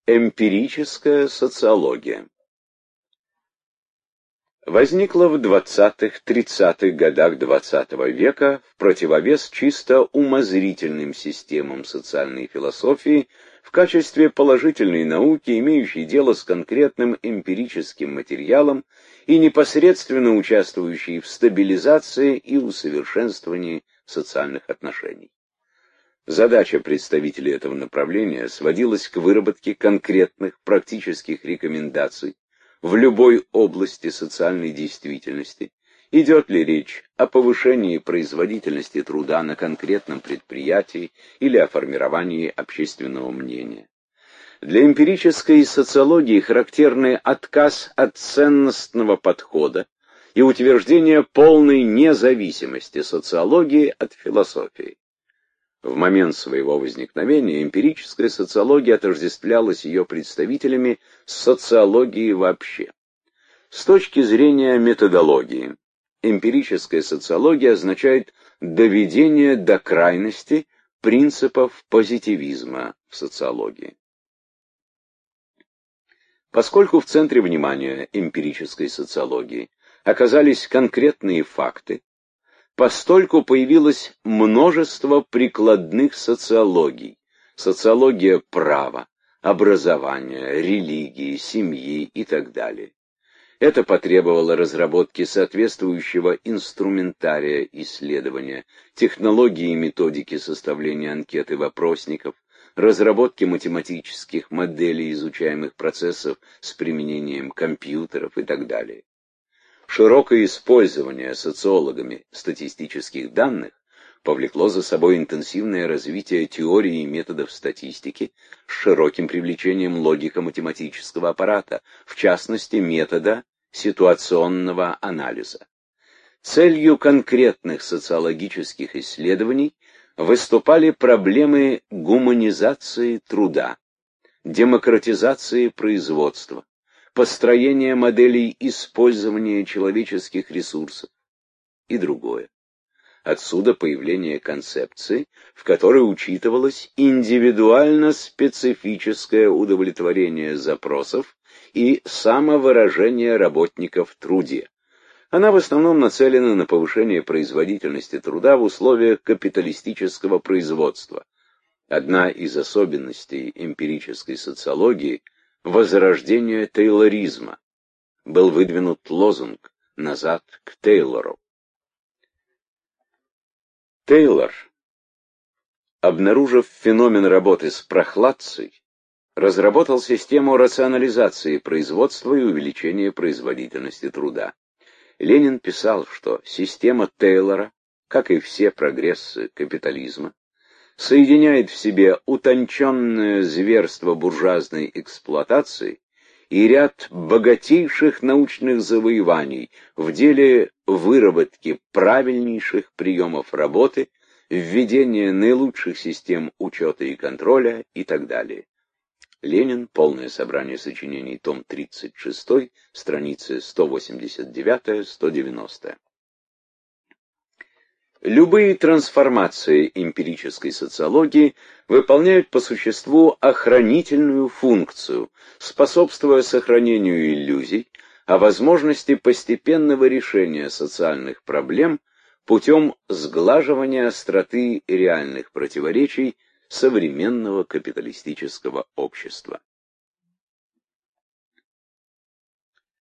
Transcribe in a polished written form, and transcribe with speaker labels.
Speaker 1: Эмпирическая социология возникла в 20-30-х годах XX века в противовес чисто умозрительным системам социальной философии в качестве положительной науки, имеющей дело с конкретным эмпирическим материалом и непосредственно участвующей в стабилизации и усовершенствовании социальных отношений. Задача представителей этого направления сводилась к выработке конкретных практических рекомендаций в любой области социальной действительности. Идет ли речь о повышении производительности труда на конкретном предприятии или о формировании общественного мнения. Для эмпирической социологии характерны отказ от ценностного подхода и утверждение полной независимости социологии от философии. В момент своего возникновения эмпирическая социология отождествлялась ее представителями с социологией вообще. С точки зрения методологии, эмпирическая социология означает доведение до крайности принципов позитивизма в социологии. Поскольку в центре внимания эмпирической социологии оказались конкретные факты, постольку появилось множество прикладных социологий: социология права, образования, религии, семьи и так далее. Это потребовало разработки соответствующего инструментария исследования, технологии и методики составления анкет и вопросников, разработки математических моделей изучаемых процессов с применением компьютеров и так далее. Широкое использование социологами статистических данных повлекло за собой интенсивное развитие теории и методов статистики с широким привлечением логико-математического аппарата, в частности метода ситуационного анализа. Целью конкретных социологических исследований выступали проблемы гуманизации труда, демократизации производства, построение моделей использования человеческих ресурсов и другое. Отсюда появление концепции, в которой учитывалось индивидуально-специфическое удовлетворение запросов и самовыражение работника в труде. Она в основном нацелена на повышение производительности труда в условиях капиталистического производства. Одна из особенностей эмпирической социологии – возрождение тейлоризма. Был выдвинут лозунг «Назад к Тейлору». Тейлор, обнаружив феномен работы с прохладцей, разработал систему рационализации производства и увеличения производительности труда. Ленин писал, что система Тейлора, как и все прогрессы капитализма, соединяет в себе утонченное зверство буржуазной эксплуатации и ряд богатейших научных завоеваний в деле выработки правильнейших приемов работы, введения наилучших систем учета и контроля и так далее. Ленин. Полное собрание сочинений. Том 36, страницы 189-190. Любые трансформации эмпирической социологии выполняют по существу охранительную функцию, способствуя сохранению иллюзий о возможности постепенного решения социальных проблем путем сглаживания остроты реальных противоречий современного капиталистического общества.